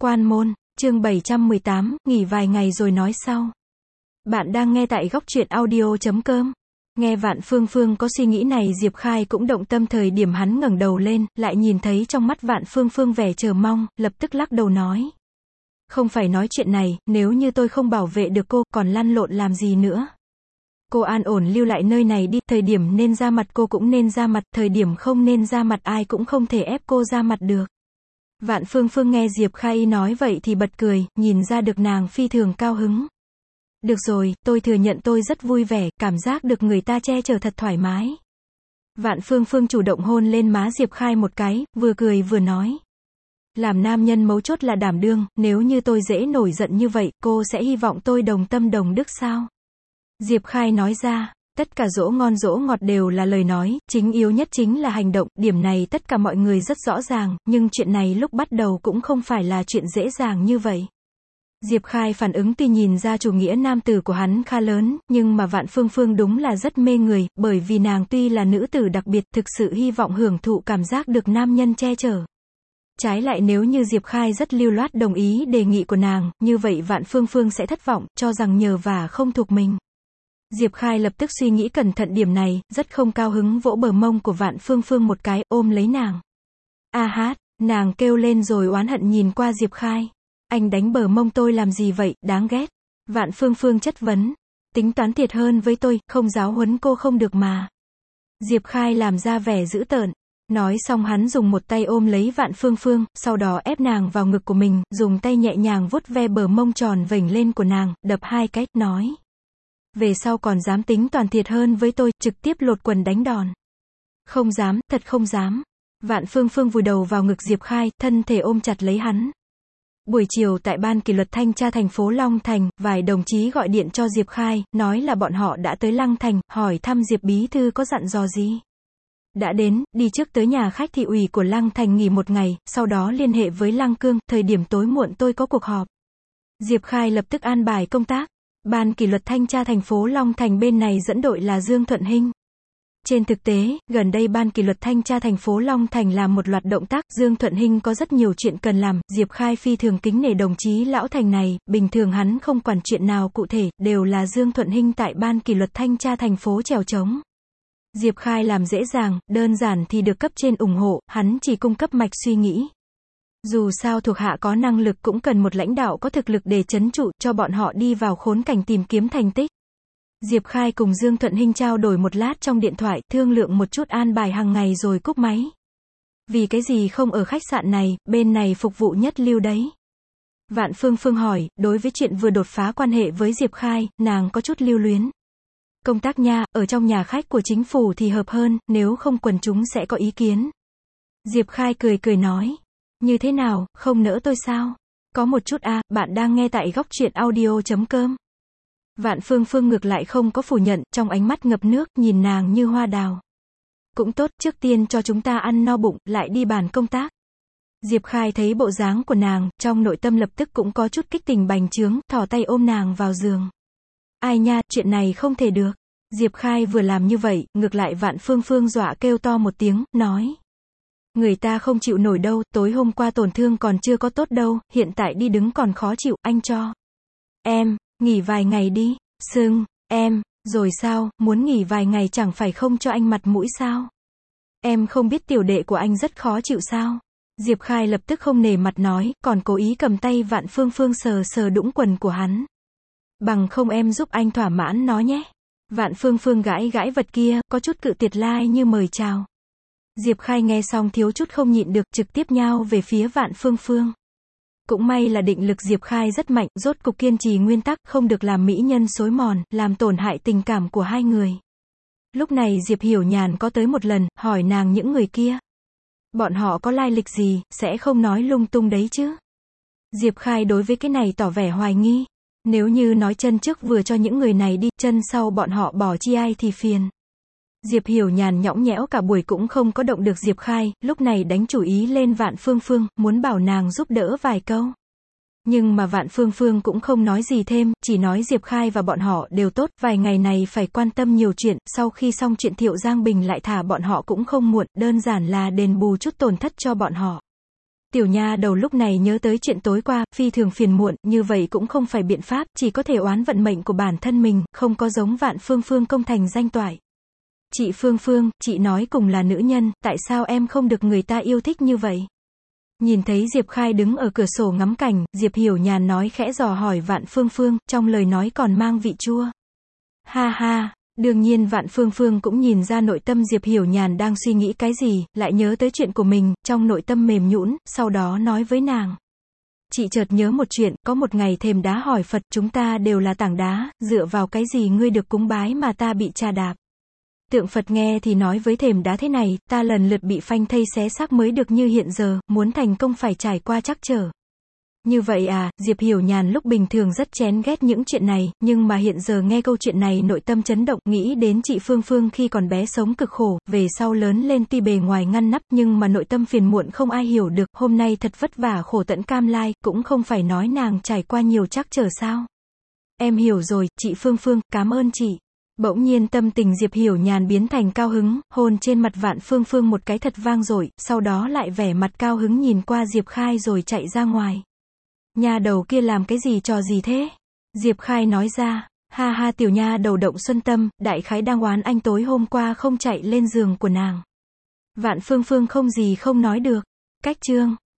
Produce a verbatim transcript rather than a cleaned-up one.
Quan môn, chương bảy trăm mười tám, nghỉ vài ngày rồi nói sau. Bạn đang nghe tại góc truyện audio chấm com. Nghe Vạn Phương Phương có suy nghĩ này, Diệp Khai cũng động tâm. Thời điểm hắn ngẩng đầu lên, lại nhìn thấy trong mắt Vạn Phương Phương vẻ chờ mong, lập tức lắc đầu nói. Không phải nói chuyện này, nếu như tôi không bảo vệ được cô, còn lăn lộn làm gì nữa. Cô an ổn lưu lại nơi này đi, thời điểm nên ra mặt cô cũng nên ra mặt, thời điểm không nên ra mặt ai cũng không thể ép cô ra mặt được. Vạn Phương Phương nghe Diệp Khai nói vậy thì bật cười, nhìn ra được nàng phi thường cao hứng. Được rồi, tôi thừa nhận tôi rất vui vẻ, cảm giác được người ta che chở thật thoải mái. Vạn Phương Phương chủ động hôn lên má Diệp Khai một cái, vừa cười vừa nói. Làm nam nhân mấu chốt là đảm đương, nếu như tôi dễ nổi giận như vậy, cô sẽ hy vọng tôi đồng tâm đồng đức sao? Diệp Khai nói ra. Tất cả dỗ ngon dỗ ngọt đều là lời nói, chính yếu nhất chính là hành động, điểm này tất cả mọi người rất rõ ràng, nhưng chuyện này lúc bắt đầu cũng không phải là chuyện dễ dàng như vậy. Diệp Khai phản ứng tuy nhìn ra chủ nghĩa nam tử của hắn khá lớn, nhưng mà Vạn Phương Phương đúng là rất mê người, bởi vì nàng tuy là nữ tử đặc biệt, thực sự hy vọng hưởng thụ cảm giác được nam nhân che chở. Trái lại nếu như Diệp Khai rất lưu loát đồng ý đề nghị của nàng, như vậy Vạn Phương Phương sẽ thất vọng, cho rằng nhờ vả không thuộc mình. Diệp Khai lập tức suy nghĩ cẩn thận điểm này, rất không cao hứng vỗ bờ mông của Vạn Phương Phương một cái, ôm lấy nàng. A hát, nàng kêu lên rồi oán hận nhìn qua Diệp Khai. Anh đánh bờ mông tôi làm gì vậy, đáng ghét. Vạn Phương Phương chất vấn. Tính toán thiệt hơn với tôi, không giáo huấn cô không được mà. Diệp Khai làm ra vẻ dữ tợn. Nói xong hắn dùng một tay ôm lấy Vạn Phương Phương, sau đó ép nàng vào ngực của mình, dùng tay nhẹ nhàng vuốt ve bờ mông tròn vểnh lên của nàng, đập hai cái, nói. Về sau còn dám tính toàn thiệt hơn với tôi, trực tiếp lột quần đánh đòn. Không dám, thật không dám. Vạn Phương Phương vùi đầu vào ngực Diệp Khai, thân thể ôm chặt lấy hắn. Buổi chiều tại ban kỷ luật thanh tra thành phố Long Thành, vài đồng chí gọi điện cho Diệp Khai, nói là bọn họ đã tới Lăng Thành, hỏi thăm Diệp Bí Thư có dặn dò gì. Đã đến, đi trước tới nhà khách thị ủy của Lăng Thành nghỉ một ngày, sau đó liên hệ với Lăng Cương, thời điểm tối muộn tôi có cuộc họp. Diệp Khai lập tức an bài công tác. Ban kỷ luật thanh tra thành phố Long Thành bên này dẫn đội là Dương Thuận Hinh. Trên thực tế, gần đây ban kỷ luật thanh tra thành phố Long Thành làm một loạt động tác, Dương Thuận Hinh có rất nhiều chuyện cần làm, Diệp Khai phi thường kính nể đồng chí lão thành này, bình thường hắn không quản chuyện nào cụ thể, đều là Dương Thuận Hinh tại ban kỷ luật thanh tra thành phố chèo chống. Diệp Khai làm dễ dàng, đơn giản thì được cấp trên ủng hộ, hắn chỉ cung cấp mạch suy nghĩ. Dù sao thuộc hạ có năng lực cũng cần một lãnh đạo có thực lực để trấn trụ, cho bọn họ đi vào khốn cảnh tìm kiếm thành tích. Diệp Khai cùng Dương Thuận Hinh trao đổi một lát trong điện thoại, thương lượng một chút an bài hàng ngày rồi cúp máy. Vì cái gì không ở khách sạn này, bên này phục vụ nhất lưu đấy. Vạn Phương Phương hỏi, đối với chuyện vừa đột phá quan hệ với Diệp Khai, nàng có chút lưu luyến. Công tác nha, ở trong nhà khách của chính phủ thì hợp hơn, nếu không quần chúng sẽ có ý kiến. Diệp Khai cười cười nói. Như thế nào, không nỡ tôi sao? Có một chút a, à, bạn đang nghe tại góc truyện audio chấm com. Vạn Phương Phương ngược lại không có phủ nhận, trong ánh mắt ngập nước, nhìn nàng như hoa đào. Cũng tốt, trước tiên cho chúng ta ăn no bụng, lại đi bàn công tác. Diệp Khai thấy bộ dáng của nàng, trong nội tâm lập tức cũng có chút kích tình bành trướng, thò tay ôm nàng vào giường. Ai nha, chuyện này không thể được. Diệp Khai vừa làm như vậy, ngược lại Vạn Phương Phương dọa kêu to một tiếng, nói. Người ta không chịu nổi đâu, tối hôm qua tổn thương còn chưa có tốt đâu, hiện tại đi đứng còn khó chịu, anh cho. Em, nghỉ vài ngày đi, sưng, em, rồi sao, muốn nghỉ vài ngày chẳng phải không cho anh mặt mũi sao? Em không biết tiểu đệ của anh rất khó chịu sao? Diệp Khai lập tức không nể mặt nói, còn cố ý cầm tay Vạn Phương Phương sờ sờ đũng quần của hắn. Bằng không em giúp anh thỏa mãn nó nhé. Vạn Phương Phương gãi gãi vật kia, có chút cự tuyệt lai như mời chào. Diệp Khai nghe xong thiếu chút không nhịn được, trực tiếp nhao về phía Vạn Phương Phương. Cũng may là định lực Diệp Khai rất mạnh, rốt cục kiên trì nguyên tắc, không được làm mỹ nhân xối mòn, làm tổn hại tình cảm của hai người. Lúc này Diệp Hiểu Nhàn có tới một lần, hỏi nàng những người kia. Bọn họ có lai lịch gì, sẽ không nói lung tung đấy chứ? Diệp Khai đối với cái này tỏ vẻ hoài nghi. Nếu như nói chân trước vừa cho những người này đi, chân sau bọn họ bỏ chi ai thì phiền. Diệp Hiểu Nhàn nhõng nhẽo cả buổi cũng không có động được Diệp Khai, lúc này đánh chủ ý lên Vạn Phương Phương, muốn bảo nàng giúp đỡ vài câu. Nhưng mà Vạn Phương Phương cũng không nói gì thêm, chỉ nói Diệp Khai và bọn họ đều tốt, vài ngày này phải quan tâm nhiều chuyện, sau khi xong chuyện Thiệu Giang Bình lại thả bọn họ cũng không muộn, đơn giản là đền bù chút tổn thất cho bọn họ. Tiểu nha đầu lúc này nhớ tới chuyện tối qua, phi thường phiền muộn, như vậy cũng không phải biện pháp, chỉ có thể oán vận mệnh của bản thân mình, không có giống Vạn Phương Phương công thành danh toại. Chị Phương Phương, chị nói cùng là nữ nhân, tại sao em không được người ta yêu thích như vậy? Nhìn thấy Diệp Khai đứng ở cửa sổ ngắm cảnh, Diệp Hiểu Nhàn nói khẽ dò hỏi Vạn Phương Phương, trong lời nói còn mang vị chua. Ha ha, đương nhiên Vạn Phương Phương cũng nhìn ra nội tâm Diệp Hiểu Nhàn đang suy nghĩ cái gì, lại nhớ tới chuyện của mình, trong nội tâm mềm nhũn, sau đó nói với nàng. Chị chợt nhớ một chuyện, có một ngày thềm đá hỏi Phật, chúng ta đều là tảng đá, dựa vào cái gì ngươi được cúng bái mà ta bị trà đạp? Tượng Phật nghe thì nói với thềm đá thế này, ta lần lượt bị phanh thây xé xác mới được như hiện giờ, muốn thành công phải trải qua trắc trở. Như vậy à, Diệp Hiểu Nhàn lúc bình thường rất chén ghét những chuyện này, nhưng mà hiện giờ nghe câu chuyện này nội tâm chấn động, nghĩ đến chị Phương Phương khi còn bé sống cực khổ, về sau lớn lên tuy bề ngoài ngăn nắp nhưng mà nội tâm phiền muộn không ai hiểu được, hôm nay thật vất vả khổ tận cam lai, cũng không phải nói nàng trải qua nhiều trắc trở sao. Em hiểu rồi, chị Phương Phương, cảm ơn chị. Bỗng nhiên tâm tình Diệp Hiểu Nhàn biến thành cao hứng, hôn trên mặt Vạn Phương Phương một cái thật vang dội, sau đó lại vẻ mặt cao hứng nhìn qua Diệp Khai rồi chạy ra ngoài. Nha đầu kia làm cái gì trò gì thế? Diệp Khai nói ra, ha ha tiểu nha đầu Động Xuân Tâm, đại khái đang oán anh tối hôm qua không chạy lên giường của nàng. Vạn Phương Phương không gì không nói được. Cách chương